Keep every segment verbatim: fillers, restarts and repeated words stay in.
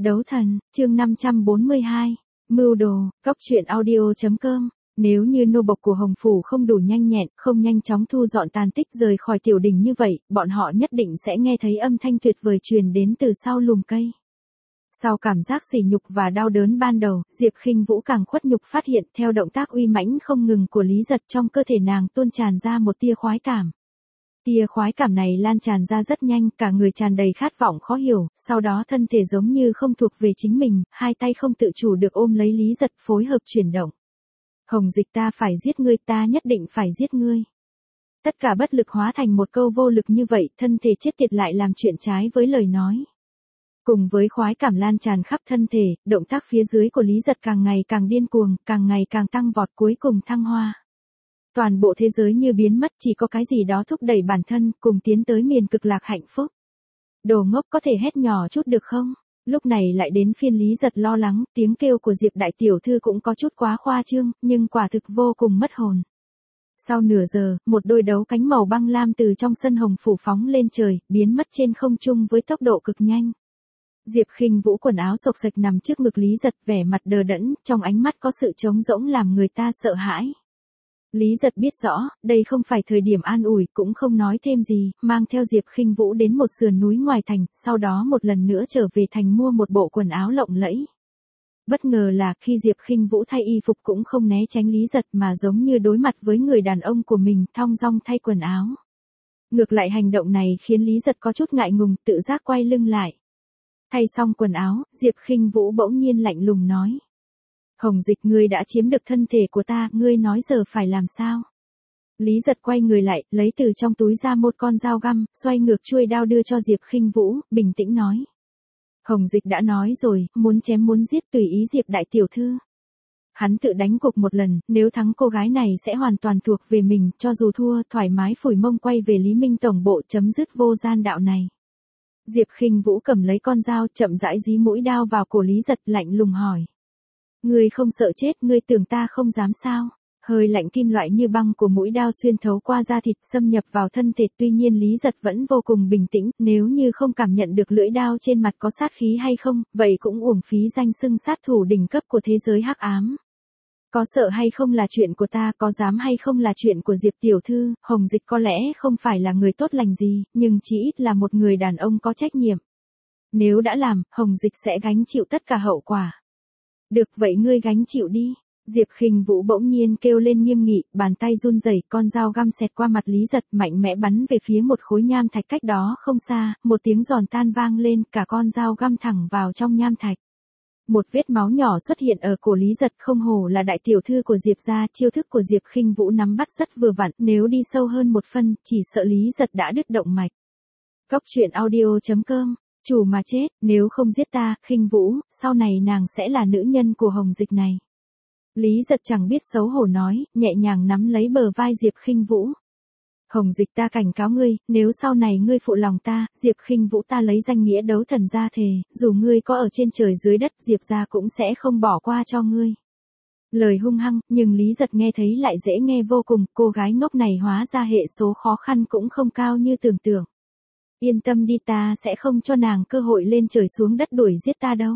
Đấu thần, chương năm trăm bốn mươi hai, mưu đồ, cóc truyện audio chấm com. Nếu như nô bộc của Hồng Phủ không đủ nhanh nhẹn, không nhanh chóng thu dọn tàn tích rời khỏi tiểu đình như vậy, bọn họ nhất định sẽ nghe thấy âm thanh tuyệt vời truyền đến từ sau lùm cây. Sau cảm giác sỉ nhục và đau đớn ban đầu, Diệp Khinh Vũ càng khuất nhục phát hiện theo động tác uy mãnh không ngừng của Lý Giật trong cơ thể nàng tuôn tràn ra một tia khoái cảm. Tia khoái cảm này lan tràn ra rất nhanh, cả người tràn đầy khát vọng khó hiểu, sau đó thân thể giống như không thuộc về chính mình, hai tay không tự chủ được ôm lấy Lý Giật phối hợp chuyển động. Hồng Dịch, ta phải giết ngươi, ta nhất định phải giết ngươi. Tất cả bất lực hóa thành một câu vô lực như vậy, thân thể chết tiệt lại làm chuyện trái với lời nói. Cùng với khoái cảm lan tràn khắp thân thể, động tác phía dưới của Lý Giật càng ngày càng điên cuồng, càng ngày càng tăng vọt, cuối cùng thăng hoa. Toàn bộ thế giới như biến mất, chỉ có cái gì đó thúc đẩy bản thân, cùng tiến tới miền cực lạc hạnh phúc. Đồ ngốc, có thể hét nhỏ chút được không? Lúc này lại đến phiên Lý Giật lo lắng, tiếng kêu của Diệp đại tiểu thư cũng có chút quá khoa trương, nhưng quả thực vô cùng mất hồn. Sau nửa giờ, một đôi đấu cánh màu băng lam từ trong sân Hồng Phủ phóng lên trời, biến mất trên không trung với tốc độ cực nhanh. Diệp Khinh Vũ quần áo xộc xệch nằm trước ngực Lý Giật, vẻ mặt đờ đẫn, trong ánh mắt có sự trống rỗng làm người ta sợ hãi. Lý Giật biết rõ, đây không phải thời điểm an ủi, cũng không nói thêm gì, mang theo Diệp Khinh Vũ đến một sườn núi ngoài thành, sau đó một lần nữa trở về thành mua một bộ quần áo lộng lẫy. Bất ngờ là khi Diệp Khinh Vũ thay y phục cũng không né tránh Lý Giật mà giống như đối mặt với người đàn ông của mình, thong dong thay quần áo. Ngược lại hành động này khiến Lý Giật có chút ngại ngùng, tự giác quay lưng lại. Thay xong quần áo, Diệp Khinh Vũ bỗng nhiên lạnh lùng nói. Hồng Dịch, ngươi đã chiếm được thân thể của ta, ngươi nói giờ phải làm sao? Lý Giật quay người lại, lấy từ trong túi ra một con dao găm, xoay ngược chuôi đao đưa cho Diệp Khinh Vũ, bình tĩnh nói. Hồng Dịch đã nói rồi, muốn chém muốn giết tùy ý Diệp đại tiểu thư. Hắn tự đánh cuộc một lần, nếu thắng cô gái này sẽ hoàn toàn thuộc về mình, cho dù thua, thoải mái phủi mông quay về Lý Minh tổng bộ chấm dứt vô gian đạo này. Diệp Khinh Vũ cầm lấy con dao, chậm rãi dí mũi đao vào cổ Lý Giật, lạnh lùng hỏi. Ngươi không sợ chết, ngươi tưởng ta không dám sao? Hơi lạnh kim loại như băng của mũi đao xuyên thấu qua da thịt xâm nhập vào thân thể, tuy nhiên Lý Giật vẫn vô cùng bình tĩnh, nếu như không cảm nhận được lưỡi đao trên mặt có sát khí hay không, vậy cũng uổng phí danh xưng sát thủ đỉnh cấp của thế giới hắc ám. Có sợ hay không là chuyện của ta, có dám hay không là chuyện của Diệp tiểu thư, Hồng Dịch có lẽ không phải là người tốt lành gì, nhưng chỉ ít là một người đàn ông có trách nhiệm. Nếu đã làm, Hồng Dịch sẽ gánh chịu tất cả hậu quả. Được vậy ngươi gánh chịu đi. Diệp Khinh Vũ bỗng nhiên kêu lên nghiêm nghị, bàn tay run rẩy, con dao găm xẹt qua mặt Lý Giật, mạnh mẽ bắn về phía một khối nham thạch cách đó không xa, một tiếng giòn tan vang lên, cả con dao găm thẳng vào trong nham thạch. Một vết máu nhỏ xuất hiện ở cổ Lý Giật, không hổ là đại tiểu thư của Diệp gia, chiêu thức của Diệp Khinh Vũ nắm bắt rất vừa vặn, nếu đi sâu hơn một phân, chỉ sợ Lý Giật đã đứt động mạch. Cóc truyện audio chấm com. Chủ mà chết, nếu không giết ta, Khinh Vũ, sau này nàng sẽ là nữ nhân của Hồng Dịch này. Lý Giật chẳng biết xấu hổ nói, nhẹ nhàng nắm lấy bờ vai Diệp Khinh Vũ. Hồng Dịch, ta cảnh cáo ngươi, nếu sau này ngươi phụ lòng ta, Diệp Khinh Vũ ta lấy danh nghĩa đấu thần ra thề, dù ngươi có ở trên trời dưới đất, Diệp gia cũng sẽ không bỏ qua cho ngươi. Lời hung hăng, nhưng Lý Giật nghe thấy lại dễ nghe vô cùng, cô gái ngốc này hóa ra hệ số khó khăn cũng không cao như tưởng tượng. Yên tâm đi, ta sẽ không cho nàng cơ hội lên trời xuống đất đuổi giết ta đâu.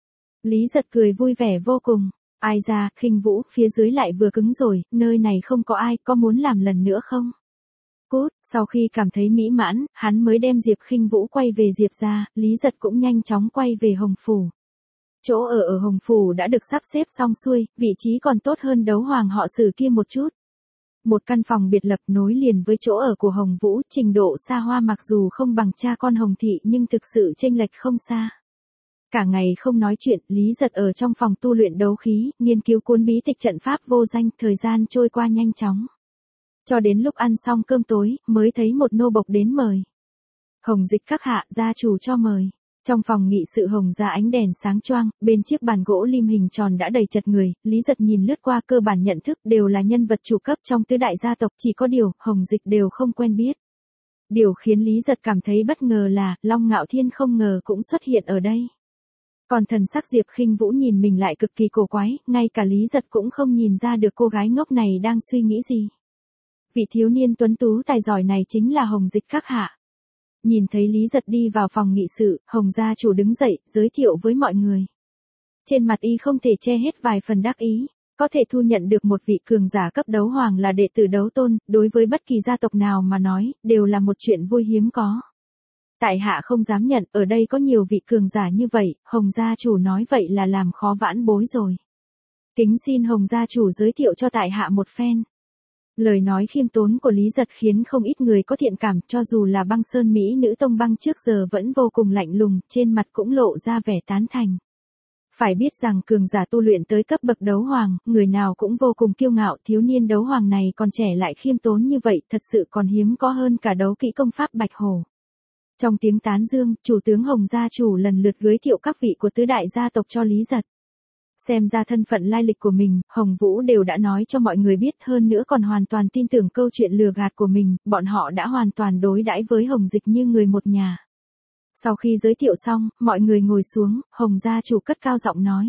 Lý Giật cười vui vẻ vô cùng. Ai ra, Khinh Vũ, phía dưới lại vừa cứng rồi, nơi này không có ai, có muốn làm lần nữa không? Cút, sau khi cảm thấy mỹ mãn, hắn mới đem Diệp Khinh Vũ quay về Diệp gia, Lý Giật cũng nhanh chóng quay về Hồng Phủ. Chỗ ở ở Hồng Phủ đã được sắp xếp xong xuôi, vị trí còn tốt hơn đấu hoàng họ Sử kia một chút. Một căn phòng biệt lập nối liền với chỗ ở của Hồng Vũ, trình độ xa hoa mặc dù không bằng cha con Hồng Thị nhưng thực sự chênh lệch không xa. Cả ngày không nói chuyện, Lý Giật ở trong phòng tu luyện đấu khí, nghiên cứu cuốn bí tịch trận pháp vô danh, thời gian trôi qua nhanh chóng. Cho đến lúc ăn xong cơm tối, mới thấy một nô bộc đến mời. Hồng Dịch các hạ, gia chủ cho mời. Trong phòng nghị sự Hồng gia ánh đèn sáng choang, bên chiếc bàn gỗ lim hình tròn đã đầy chật người, Lý Giật nhìn lướt qua cơ bản nhận thức đều là nhân vật chủ cấp trong tứ đại gia tộc, chỉ có điều, Hồng Dịch đều không quen biết. Điều khiến Lý Giật cảm thấy bất ngờ là, Long Ngạo Thiên không ngờ cũng xuất hiện ở đây. Còn thần sắc Diệp Khinh Vũ nhìn mình lại cực kỳ cổ quái, ngay cả Lý Giật cũng không nhìn ra được cô gái ngốc này đang suy nghĩ gì. Vị thiếu niên tuấn tú tài giỏi này chính là Hồng Dịch các hạ. Nhìn thấy Lý Giật đi vào phòng nghị sự, Hồng gia chủ đứng dậy, giới thiệu với mọi người. Trên mặt y không thể che hết vài phần đắc ý. Có thể thu nhận được một vị cường giả cấp đấu hoàng là đệ tử đấu tôn, đối với bất kỳ gia tộc nào mà nói, đều là một chuyện vui hiếm có. Tại hạ không dám nhận, ở đây có nhiều vị cường giả như vậy, Hồng gia chủ nói vậy là làm khó vãn bối rồi. Kính xin Hồng gia chủ giới thiệu cho tại hạ một phen. Lời nói khiêm tốn của Lý Giật khiến không ít người có thiện cảm, cho dù là Băng Sơn Mỹ nữ tông băng trước giờ vẫn vô cùng lạnh lùng, trên mặt cũng lộ ra vẻ tán thành. Phải biết rằng cường giả tu luyện tới cấp bậc đấu hoàng, người nào cũng vô cùng kiêu ngạo, thiếu niên đấu hoàng này còn trẻ lại khiêm tốn như vậy, thật sự còn hiếm có hơn cả đấu kỹ công pháp Bạch Hổ. Trong tiếng tán dương, chủ tướng Hồng gia chủ lần lượt giới thiệu các vị của tứ đại gia tộc cho Lý Giật. Xem ra thân phận lai lịch của mình, Hồng Vũ đều đã nói cho mọi người biết, hơn nữa còn hoàn toàn tin tưởng câu chuyện lừa gạt của mình, bọn họ đã hoàn toàn đối đãi với Hồng Dịch như người một nhà. Sau khi giới thiệu xong, mọi người ngồi xuống, Hồng gia chủ cất cao giọng nói.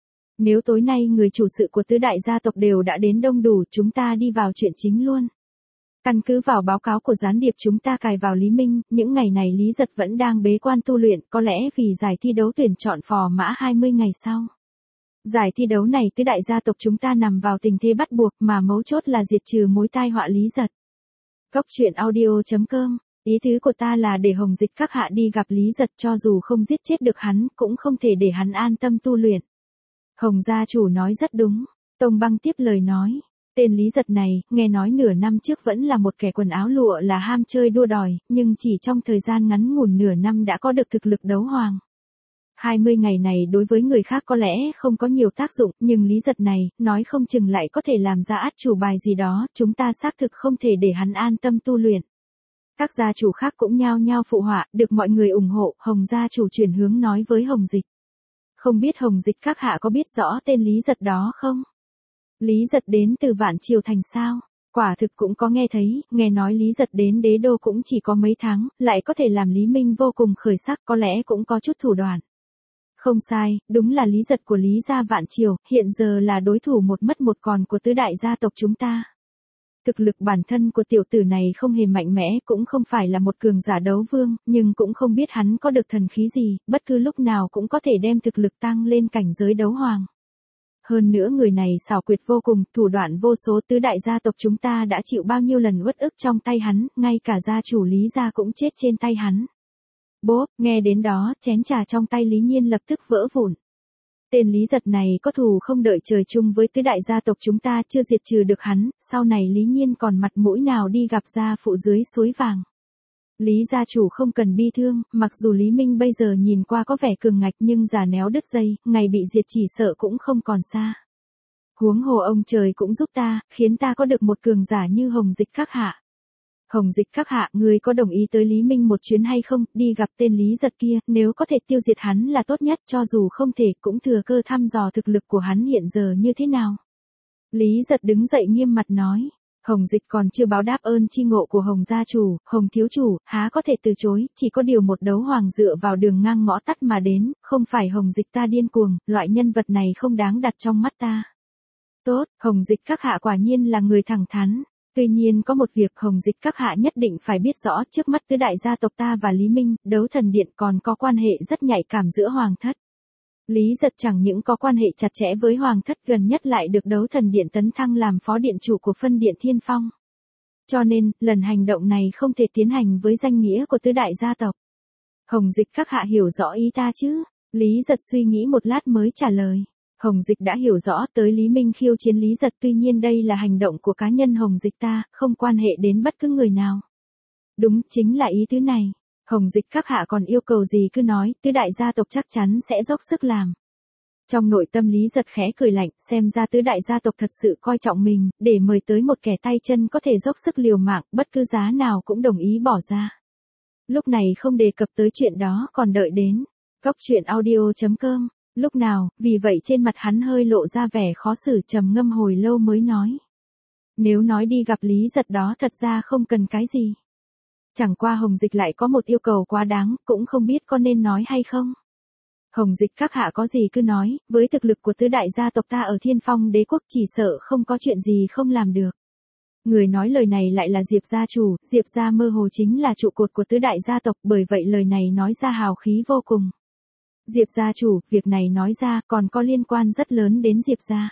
Nếu tối nay người chủ sự của tứ đại gia tộc đều đã đến đông đủ, chúng ta đi vào chuyện chính luôn. Căn cứ vào báo cáo của gián điệp chúng ta cài vào Lý Minh, những ngày này Lý Giật vẫn đang bế quan tu luyện, có lẽ vì giải thi đấu tuyển chọn phò mã hai mươi ngày sau. Giải thi đấu này tứ đại gia tộc chúng ta nằm vào tình thế bắt buộc, mà mấu chốt là diệt trừ mối tai họa Lý Giật. Cốc truyện audio chấm com. Ý tứ của ta là để Hồng Dịch các hạ đi gặp Lý Giật, cho dù không giết chết được hắn, cũng không thể để hắn an tâm tu luyện. Hồng gia chủ nói rất đúng. Tông Băng tiếp lời nói. Tên Lý Giật này, nghe nói nửa năm trước vẫn là một kẻ quần áo lụa là ham chơi đua đòi, nhưng chỉ trong thời gian ngắn ngủn nửa năm đã có được thực lực đấu hoàng. hai mươi ngày này đối với người khác có lẽ không có nhiều tác dụng, nhưng Lý Giật này, nói không chừng lại có thể làm ra át chủ bài gì đó, chúng ta xác thực không thể để hắn an tâm tu luyện. Các gia chủ khác cũng nhao nhao phụ họa, được mọi người ủng hộ, Hồng gia chủ chuyển hướng nói với Hồng Dịch. Không biết Hồng Dịch các hạ có biết rõ tên Lý Giật đó không? Lý Giật đến từ Vạn Triều Thành sao? Quả thực cũng có nghe thấy, nghe nói Lý Giật đến đế đô cũng chỉ có mấy tháng, lại có thể làm Lý Minh vô cùng khởi sắc, có lẽ cũng có chút thủ đoạn. Không sai, đúng là Lý Giật của Lý gia Vạn Triều, hiện giờ là đối thủ một mất một còn của tứ đại gia tộc chúng ta. Thực lực bản thân của tiểu tử này không hề mạnh mẽ, cũng không phải là một cường giả đấu vương, nhưng cũng không biết hắn có được thần khí gì, bất cứ lúc nào cũng có thể đem thực lực tăng lên cảnh giới đấu hoàng. Hơn nữa người này xảo quyệt vô cùng, thủ đoạn vô số, tứ đại gia tộc chúng ta đã chịu bao nhiêu lần uất ức trong tay hắn, ngay cả gia chủ Lý gia cũng chết trên tay hắn. Bốp, nghe đến đó, chén trà trong tay Lý Nhiên lập tức vỡ vụn. Tên Lý Giật này có thù không đợi trời chung với tứ đại gia tộc chúng ta, chưa diệt trừ được hắn, sau này Lý Nhiên còn mặt mũi nào đi gặp gia phụ dưới suối vàng. Lý gia chủ không cần bi thương, mặc dù Lý Minh bây giờ nhìn qua có vẻ cường ngạch nhưng già néo đứt dây, ngày bị diệt chỉ sợ cũng không còn xa. Huống hồ ông trời cũng giúp ta, khiến ta có được một cường giả như Hồng Dịch các hạ. Hồng Dịch các hạ, ngươi có đồng ý tới Lý Minh một chuyến hay không, đi gặp tên Lý Giật kia, nếu có thể tiêu diệt hắn là tốt nhất, cho dù không thể cũng thừa cơ thăm dò thực lực của hắn hiện giờ như thế nào. Lý Giật đứng dậy nghiêm mặt nói, Hồng Dịch còn chưa báo đáp ơn chi ngộ của Hồng gia chủ, Hồng thiếu chủ, há có thể từ chối, chỉ có điều một đấu hoàng dựa vào đường ngang ngõ tắt mà đến, không phải Hồng Dịch ta điên cuồng, loại nhân vật này không đáng đặt trong mắt ta. Tốt, Hồng Dịch các hạ quả nhiên là người thẳng thắn. Tuy nhiên có một việc Hồng Dịch các hạ nhất định phải biết rõ, trước mắt tứ đại gia tộc ta và Lý Minh, đấu thần điện còn có quan hệ rất nhạy cảm giữa hoàng thất. Lý Giật chẳng những có quan hệ chặt chẽ với hoàng thất, gần nhất lại được đấu thần điện tấn thăng làm phó điện chủ của phân điện Thiên Phong. Cho nên, lần hành động này không thể tiến hành với danh nghĩa của tứ đại gia tộc. Hồng Dịch các hạ hiểu rõ ý ta chứ? Lý Giật suy nghĩ một lát mới trả lời. Hồng Dịch đã hiểu rõ, tới Lý Minh khiêu chiến Lý Giật, tuy nhiên đây là hành động của cá nhân Hồng Dịch ta, không quan hệ đến bất cứ người nào. Đúng, chính là ý tứ này. Hồng Dịch các hạ còn yêu cầu gì cứ nói, tứ đại gia tộc chắc chắn sẽ dốc sức làm. Trong nội tâm Lý Giật khẽ cười lạnh, xem ra tứ đại gia tộc thật sự coi trọng mình, để mời tới một kẻ tay chân có thể dốc sức liều mạng, bất cứ giá nào cũng đồng ý bỏ ra. Lúc này không đề cập tới chuyện đó, còn đợi đến cốc truyện audio chấm com. Lúc nào, vì vậy trên mặt hắn hơi lộ ra vẻ khó xử, trầm ngâm hồi lâu mới nói. Nếu nói đi gặp Lý Giật đó thật ra không cần cái gì. Chẳng qua Hồng Dịch lại có một yêu cầu quá đáng, cũng không biết có nên nói hay không. Hồng Dịch các hạ có gì cứ nói, với thực lực của tứ đại gia tộc ta ở Thiên Phong đế quốc chỉ sợ không có chuyện gì không làm được. Người nói lời này lại là Diệp gia chủ, Diệp gia mơ hồ chính là trụ cột của tứ đại gia tộc, bởi vậy lời này nói ra hào khí vô cùng. Diệp gia chủ, việc này nói ra còn có liên quan rất lớn đến Diệp gia.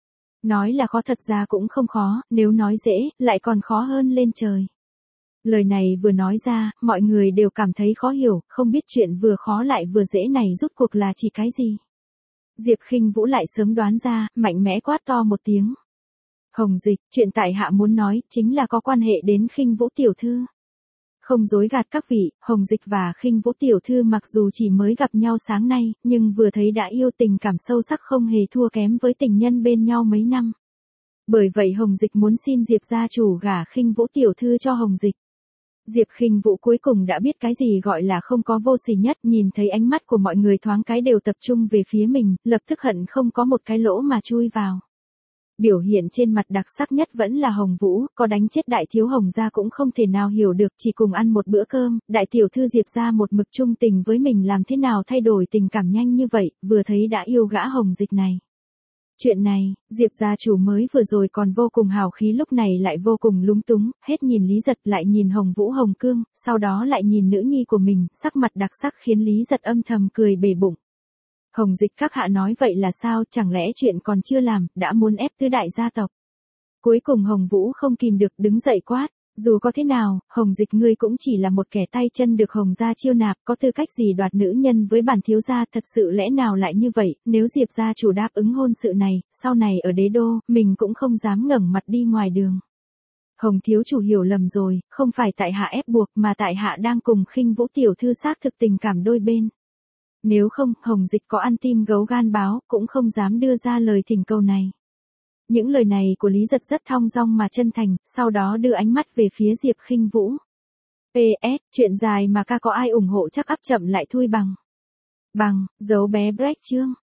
Nói là khó thật ra cũng không khó, nếu nói dễ, lại còn khó hơn lên trời. Lời này vừa nói ra, mọi người đều cảm thấy khó hiểu, không biết chuyện vừa khó lại vừa dễ này rút cuộc là chỉ cái gì. Diệp Khinh Vũ lại sớm đoán ra, mạnh mẽ quát to một tiếng. Hồng Dịch, chuyện tại hạ muốn nói, chính là có quan hệ đến Khinh Vũ tiểu thư. Không dối gạt các vị, Hồng Dịch và Khinh Vũ tiểu thư mặc dù chỉ mới gặp nhau sáng nay, nhưng vừa thấy đã yêu, tình cảm sâu sắc không hề thua kém với tình nhân bên nhau mấy năm. Bởi vậy Hồng Dịch muốn xin Diệp gia chủ gả Khinh Vũ tiểu thư cho Hồng Dịch. Diệp Khinh Vũ cuối cùng đã biết cái gì gọi là không có vô sỉ nhất, nhìn thấy ánh mắt của mọi người thoáng cái đều tập trung về phía mình, lập tức hận không có một cái lỗ mà chui vào. Biểu hiện trên mặt đặc sắc nhất vẫn là Hồng Vũ, có đánh chết đại thiếu Hồng gia cũng không thể nào hiểu được, chỉ cùng ăn một bữa cơm, đại tiểu thư Diệp gia một mực trung tình với mình làm thế nào thay đổi tình cảm nhanh như vậy, vừa thấy đã yêu gã Hồng Dịch này. Chuyện này, Diệp gia chủ mới vừa rồi còn vô cùng hào khí lúc này lại vô cùng lúng túng, hết nhìn Lý Giật lại nhìn Hồng Vũ Hồng Cương, sau đó lại nhìn nữ nhi của mình, sắc mặt đặc sắc khiến Lý Giật âm thầm cười bể bụng. Hồng Dịch các hạ nói vậy là sao, chẳng lẽ chuyện còn chưa làm, đã muốn ép tứ đại gia tộc. Cuối cùng Hồng Vũ không kìm được đứng dậy quát, dù có thế nào, Hồng Dịch ngươi cũng chỉ là một kẻ tay chân được Hồng gia chiêu nạp, có tư cách gì đoạt nữ nhân với bản thiếu gia, thật sự lẽ nào lại như vậy, nếu Diệp gia chủ đáp ứng hôn sự này, sau này ở đế đô, mình cũng không dám ngẩng mặt đi ngoài đường. Hồng thiếu chủ hiểu lầm rồi, không phải tại hạ ép buộc mà tại hạ đang cùng Khinh Vũ tiểu thư xác thực tình cảm đôi bên. Nếu không, Hồng Dịch có ăn tim gấu gan báo, cũng không dám đưa ra lời thỉnh cầu này. Những lời này của Lý Giật rất thong dong mà chân thành, sau đó đưa ánh mắt về phía Diệp Khinh Vũ. pê ét, chuyện dài mà ca có ai ủng hộ chắc ắp chậm lại thui bằng. Bằng, dấu bé break chương.